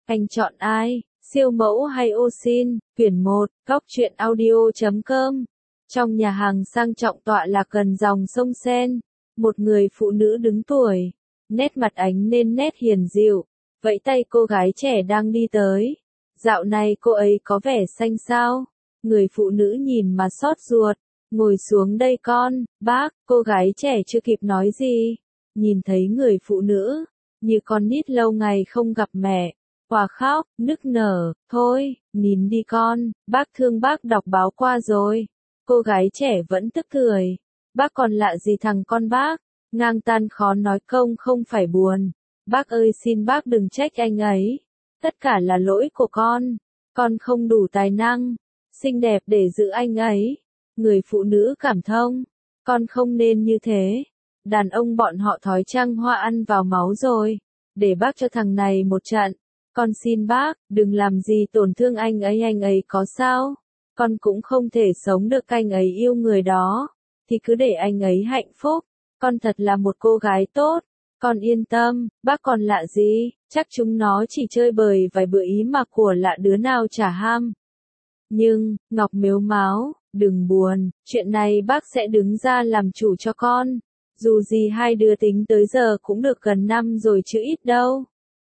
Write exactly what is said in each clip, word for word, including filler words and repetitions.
Anh chọn ai, siêu mẫu hay ô sin? Quyển một, góc truyện audio chấm com. Trong nhà hàng sang trọng tọa lạc gần dòng sông Sen, một người phụ nữ đứng tuổi, nét mặt ánh nên nét hiền dịu, vẫy tay cô gái trẻ đang đi tới. Dạo này cô ấy có vẻ xanh xao. Người phụ nữ nhìn mà xót ruột. Ngồi xuống đây con, bác. Cô gái trẻ chưa kịp nói gì, nhìn thấy người phụ nữ, như con nít lâu ngày không gặp mẹ, hòa khóc, nức nở. Thôi, nín đi con, bác thương bác đọc báo qua rồi. Cô gái trẻ vẫn tức cười. Bác còn lạ gì thằng con bác, ngang tan khó nói công không phải buồn. Bác ơi xin bác đừng trách anh ấy. Tất cả là lỗi của con. Con không đủ tài năng, xinh đẹp để giữ anh ấy. Người phụ nữ cảm thông. Con không nên như thế. Đàn ông bọn họ thói trăng hoa ăn vào máu rồi. Để bác cho thằng này một trận. Con xin bác, đừng làm gì tổn thương anh ấy. Anh ấy có sao? Con cũng không thể sống được anh ấy yêu người đó. Thì cứ để anh ấy hạnh phúc. Con thật là một cô gái tốt. Con yên tâm, bác còn lạ gì, chắc chúng nó chỉ chơi bời vài bữa ý mà của lạ đứa nào chả ham. Nhưng, Ngọc mếu máo, đừng buồn, chuyện này bác sẽ đứng ra làm chủ cho con. Dù gì hai đứa tính tới giờ cũng được gần năm rồi chứ ít đâu.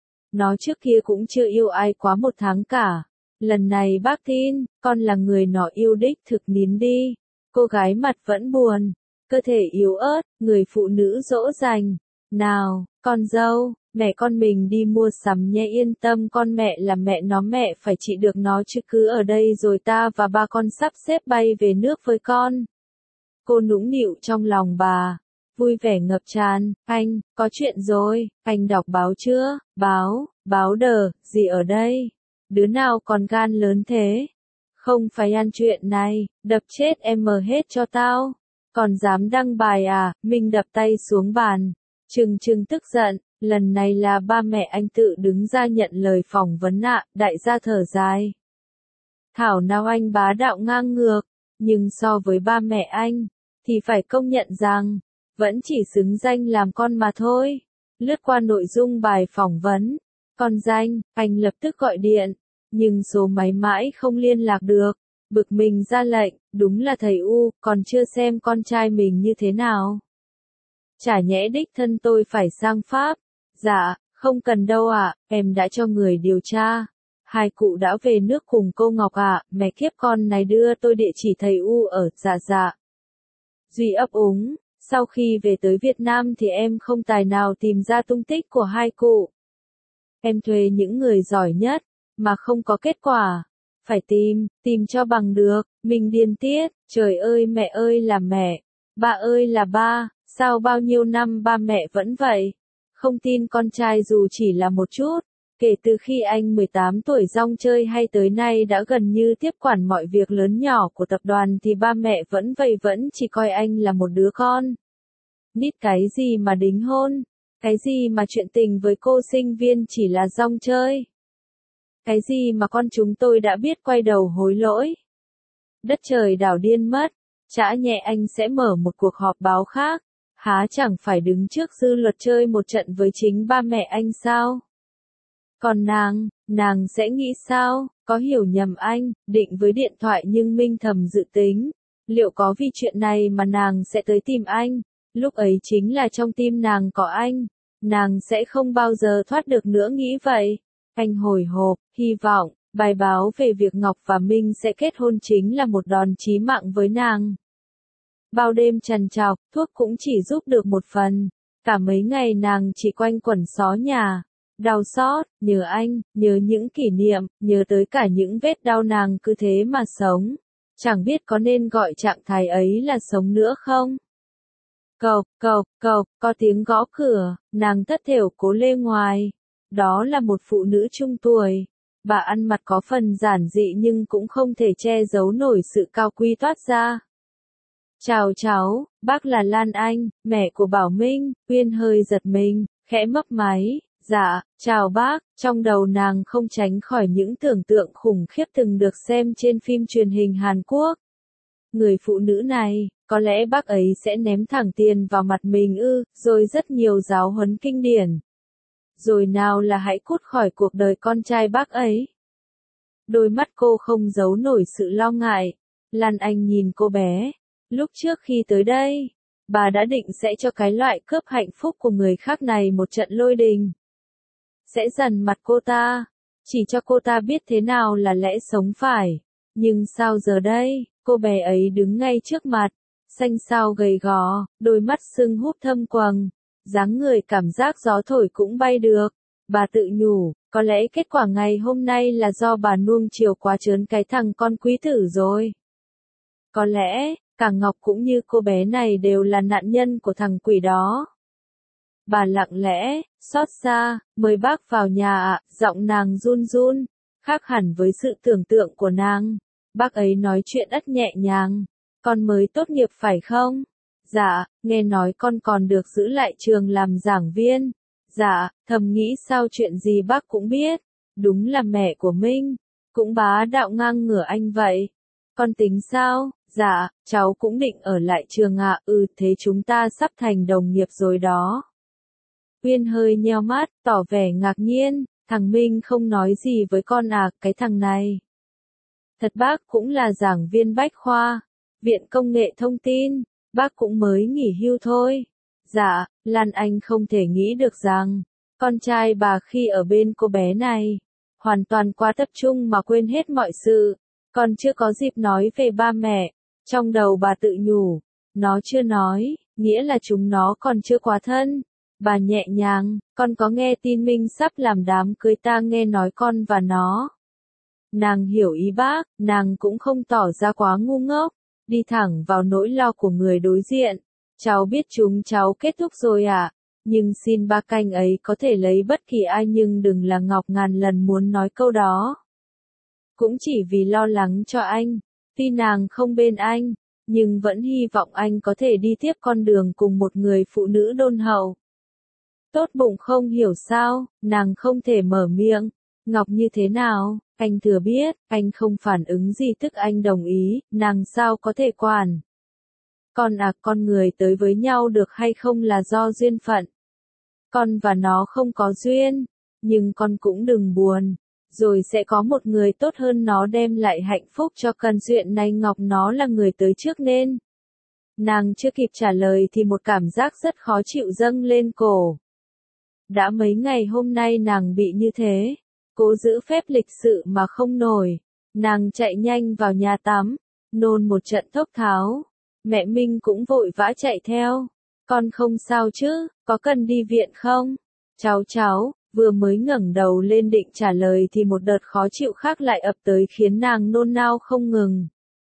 Nó trước kia cũng chưa yêu ai quá một tháng cả. Lần này bác tin, con là người nó yêu đích thực. Nín đi. Cô gái mặt vẫn buồn, cơ thể yếu ớt, người phụ nữ dỗ dành. Nào, con dâu, mẹ con mình đi mua sắm nhé. Yên tâm, con mẹ là mẹ nó, mẹ phải trị được nó chứ. Cứ ở đây rồi ta và ba con sắp xếp bay về nước với con. Cô nũng nịu trong lòng bà, vui vẻ ngập tràn. Anh, có chuyện rồi, anh đọc báo chưa? Báo, báo đờ, gì ở đây? Đứa nào còn gan lớn thế? Không phải ăn chuyện này, đập chết em mờ hết cho tao. Còn dám đăng bài à? Minh đập tay xuống bàn, trừng trừng tức giận. Lần này là ba mẹ anh tự đứng ra nhận lời phỏng vấn ạ. Đại gia thở dài. Thảo nào anh bá đạo ngang ngược, nhưng so với ba mẹ anh, thì phải công nhận rằng, vẫn chỉ xứng danh làm con mà thôi. Lướt qua nội dung bài phỏng vấn, con danh, anh lập tức gọi điện, nhưng số máy mãi không liên lạc được. Bực mình ra lệnh, đúng là thầy U, còn chưa xem con trai mình như thế nào. Chả nhẽ đích thân tôi phải sang Pháp? Dạ, không cần đâu ạ, em đã cho người điều tra. Hai cụ đã về nước cùng cô Ngọc ạ. Mẹ kiếp, con này đưa tôi địa chỉ thầy U ở. Dạ dạ. Duy ấp úng, sau khi về tới Việt Nam thì em không tài nào tìm ra tung tích của hai cụ. Em thuê những người giỏi nhất, mà không có kết quả. Phải tìm, tìm cho bằng được. Mình điên tiết, trời ơi mẹ ơi là mẹ, ba ơi là ba, sao bao nhiêu năm ba mẹ vẫn vậy? Không tin con trai dù chỉ là một chút. Kể từ khi anh mười tám tuổi rong chơi hay tới nay đã gần như tiếp quản mọi việc lớn nhỏ của tập đoàn thì ba mẹ vẫn vậy, vẫn chỉ coi anh là một đứa con. Nít cái gì mà đính hôn, cái gì mà chuyện tình với cô sinh viên chỉ là rong chơi. Cái gì mà con chúng tôi đã biết quay đầu hối lỗi. Đất trời đảo điên mất, chả nhẹ anh sẽ mở một cuộc họp báo khác, há chẳng phải đứng trước dư luật chơi một trận với chính ba mẹ anh sao? Còn nàng, nàng sẽ nghĩ sao? Có hiểu nhầm anh, định với điện thoại nhưng Minh thầm dự tính, liệu có vì chuyện này mà nàng sẽ tới tìm anh? Lúc ấy chính là trong tim nàng có anh, nàng sẽ không bao giờ thoát được nữa, nghĩ vậy. Anh hồi hộp, hy vọng, bài báo về việc Ngọc và Minh sẽ kết hôn chính là một đòn chí mạng với nàng. Bao đêm trằn trọc, thuốc cũng chỉ giúp được một phần. Cả mấy ngày nàng chỉ quanh quẩn xó nhà. Đau xót, nhớ anh, nhớ những kỷ niệm, nhớ tới cả những vết đau. Nàng cứ thế mà sống. Chẳng biết có nên gọi trạng thái ấy là sống nữa không? Cộc, cộc, cộc, có tiếng gõ cửa, nàng thất thểu cố lê ngoài. Đó là một phụ nữ trung tuổi. Bà ăn mặc có phần giản dị nhưng cũng không thể che giấu nổi sự cao quý toát ra. Chào cháu, bác là Lan Anh, mẹ của Bảo Minh. Uyên hơi giật mình, khẽ mấp máy. Dạ, chào bác. Trong đầu nàng không tránh khỏi những tưởng tượng khủng khiếp từng được xem trên phim truyền hình Hàn Quốc. Người phụ nữ này, có lẽ bác ấy sẽ ném thẳng tiền vào mặt mình ư, rồi rất nhiều giáo huấn kinh điển. rồi nào là hãy cút khỏi cuộc đời con trai bác ấy. Đôi mắt cô không giấu nổi sự lo ngại. Lan Anh nhìn cô bé. Lúc trước khi tới đây, bà đã định sẽ cho cái loại cướp hạnh phúc của người khác này một trận lôi đình. Sẽ dằn mặt cô ta, chỉ cho cô ta biết thế nào là lẽ sống phải. Nhưng sao giờ đây, cô bé ấy đứng ngay trước mặt, xanh xao gầy gò, đôi mắt sưng húp thâm quầng, dáng người cảm giác gió thổi cũng bay được. Bà tự nhủ, có lẽ kết quả ngày hôm nay là do bà nuông chiều quá trớn cái thằng con quý tử rồi. Có lẽ, cả Ngọc cũng như cô bé này đều là nạn nhân của thằng quỷ đó. Bà lặng lẽ, xót xa, mời bác vào nhà ạ, giọng nàng run run, khác hẳn với sự tưởng tượng của nàng. Bác ấy nói chuyện ất nhẹ nhàng, con mới tốt nghiệp phải không? Dạ, nghe nói con còn được giữ lại trường làm giảng viên. Dạ, thầm nghĩ sao chuyện gì bác cũng biết, đúng là mẹ của Minh, cũng bá đạo ngang ngửa anh vậy. Con tính sao? Dạ, cháu cũng định ở lại trường ạ, à. Ừ thế chúng ta sắp thành đồng nghiệp rồi đó. Uyên hơi nheo mắt, tỏ vẻ ngạc nhiên, thằng Minh không nói gì với con à, cái thằng này. Thật bác cũng là giảng viên bách khoa, Viện Công nghệ Thông tin, bác cũng mới nghỉ hưu thôi. Dạ, Lan Anh không thể nghĩ được rằng, con trai bà khi ở bên cô bé này, hoàn toàn quá tập trung mà quên hết mọi sự, còn chưa có dịp nói về ba mẹ. Trong đầu bà tự nhủ, nó chưa nói, nghĩa là chúng nó còn chưa quá thân. Bà nhẹ nhàng, con có nghe tin Minh sắp làm đám cưới ta nghe nói con và nó. Nàng hiểu ý bác, nàng cũng không tỏ ra quá ngu ngốc, đi thẳng vào nỗi lo của người đối diện. Cháu biết chúng cháu kết thúc rồi ạ, à? Nhưng xin ba canh ấy có thể lấy bất kỳ ai nhưng đừng là Ngọc ngàn lần muốn nói câu đó. Cũng chỉ vì lo lắng cho anh, tuy nàng không bên anh, nhưng vẫn hy vọng anh có thể đi tiếp con đường cùng một người phụ nữ đôn hậu. Tốt bụng không hiểu sao, nàng không thể mở miệng. Ngọc như thế nào, anh thừa biết, anh không phản ứng gì tức anh đồng ý, nàng sao có thể quản. Con à, con người tới với nhau được hay không là do duyên phận. Con và nó không có duyên, nhưng con cũng đừng buồn, rồi sẽ có một người tốt hơn nó đem lại hạnh phúc cho cần duyên này. Ngọc nó là người tới trước nên. Nàng chưa kịp trả lời thì một cảm giác rất khó chịu dâng lên cổ. Đã mấy ngày hôm nay nàng bị như thế, cố giữ phép lịch sự mà không nổi, nàng chạy nhanh vào nhà tắm, nôn một trận thốc tháo. Mẹ Minh cũng vội vã chạy theo. Con không sao chứ, có cần đi viện không? Cháu cháu, vừa mới ngẩng đầu lên định trả lời thì một đợt khó chịu khác lại ập tới khiến nàng nôn nao không ngừng.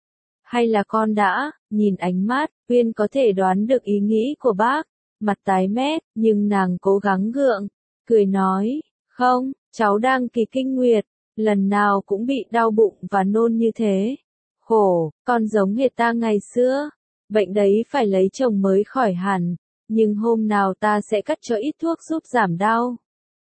Hay là con đã, nhìn ánh mắt, Uyên có thể đoán được ý nghĩ của bác, mặt tái mét, nhưng nàng cố gắng gượng, cười nói, không, cháu đang kỳ kinh nguyệt, lần nào cũng bị đau bụng và nôn như thế. Khổ, con giống hệt ta ngày xưa. Bệnh đấy phải lấy chồng mới khỏi hẳn, nhưng hôm nào ta sẽ cắt cho ít thuốc giúp giảm đau.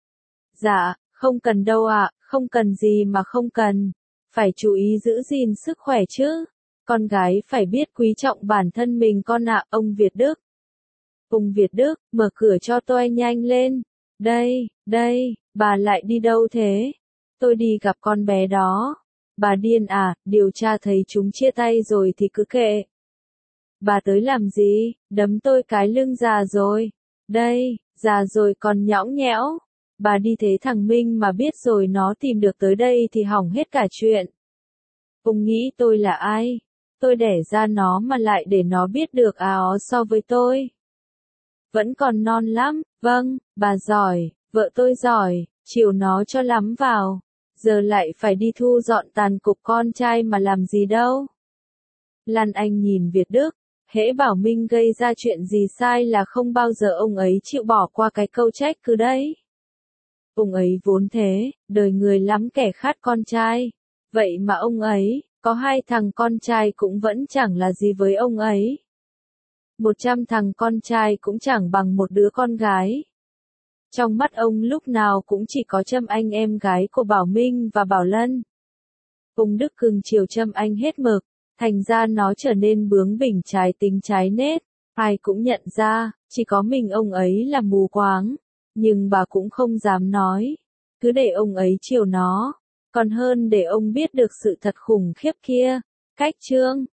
Dạ, không cần đâu ạ, à, không cần gì mà không cần. Phải chú ý giữ gìn sức khỏe chứ. Con gái phải biết quý trọng bản thân mình con ạ, à, ông Việt Đức. Ông Việt Đức, mở cửa cho tôi nhanh lên. Đây, đây, bà lại đi đâu thế? Tôi đi gặp con bé đó. Bà điên à, điều tra thấy chúng chia tay rồi thì cứ kệ. Bà tới làm gì, đấm tôi cái lưng già rồi. Đây, già rồi còn nhõng nhẽo. Bà đi thế thằng Minh mà biết rồi nó tìm được tới đây thì hỏng hết cả chuyện. Ông nghĩ tôi là ai? Tôi đẻ ra nó mà lại để nó biết được áo so với tôi. Vẫn còn non lắm, vâng, bà giỏi, vợ tôi giỏi, chiều nó cho lắm vào. Giờ lại phải đi thu dọn tàn cục con trai mà làm gì đâu. Lan Anh nhìn Việt Đức. Hễ bảo Minh gây ra chuyện gì sai là không bao giờ ông ấy chịu bỏ qua cái câu trách cứ đấy. Ông ấy vốn thế, đời người lắm kẻ khát con trai. Vậy mà ông ấy, có hai thằng con trai cũng vẫn chẳng là gì với ông ấy. Một trăm thằng con trai cũng chẳng bằng một đứa con gái. Trong mắt ông lúc nào cũng chỉ có Trâm Anh em gái của Bảo Minh và Bảo Lân. Ông Đức cưng chiều Trâm Anh hết mực. Thành ra nó trở nên bướng bỉnh trái tính trái nết, ai cũng nhận ra, chỉ có mình ông ấy là mù quáng. Nhưng bà cũng không dám nói. Cứ để ông ấy chiều nó. Còn hơn để ông biết được sự thật khủng khiếp kia. Cách chương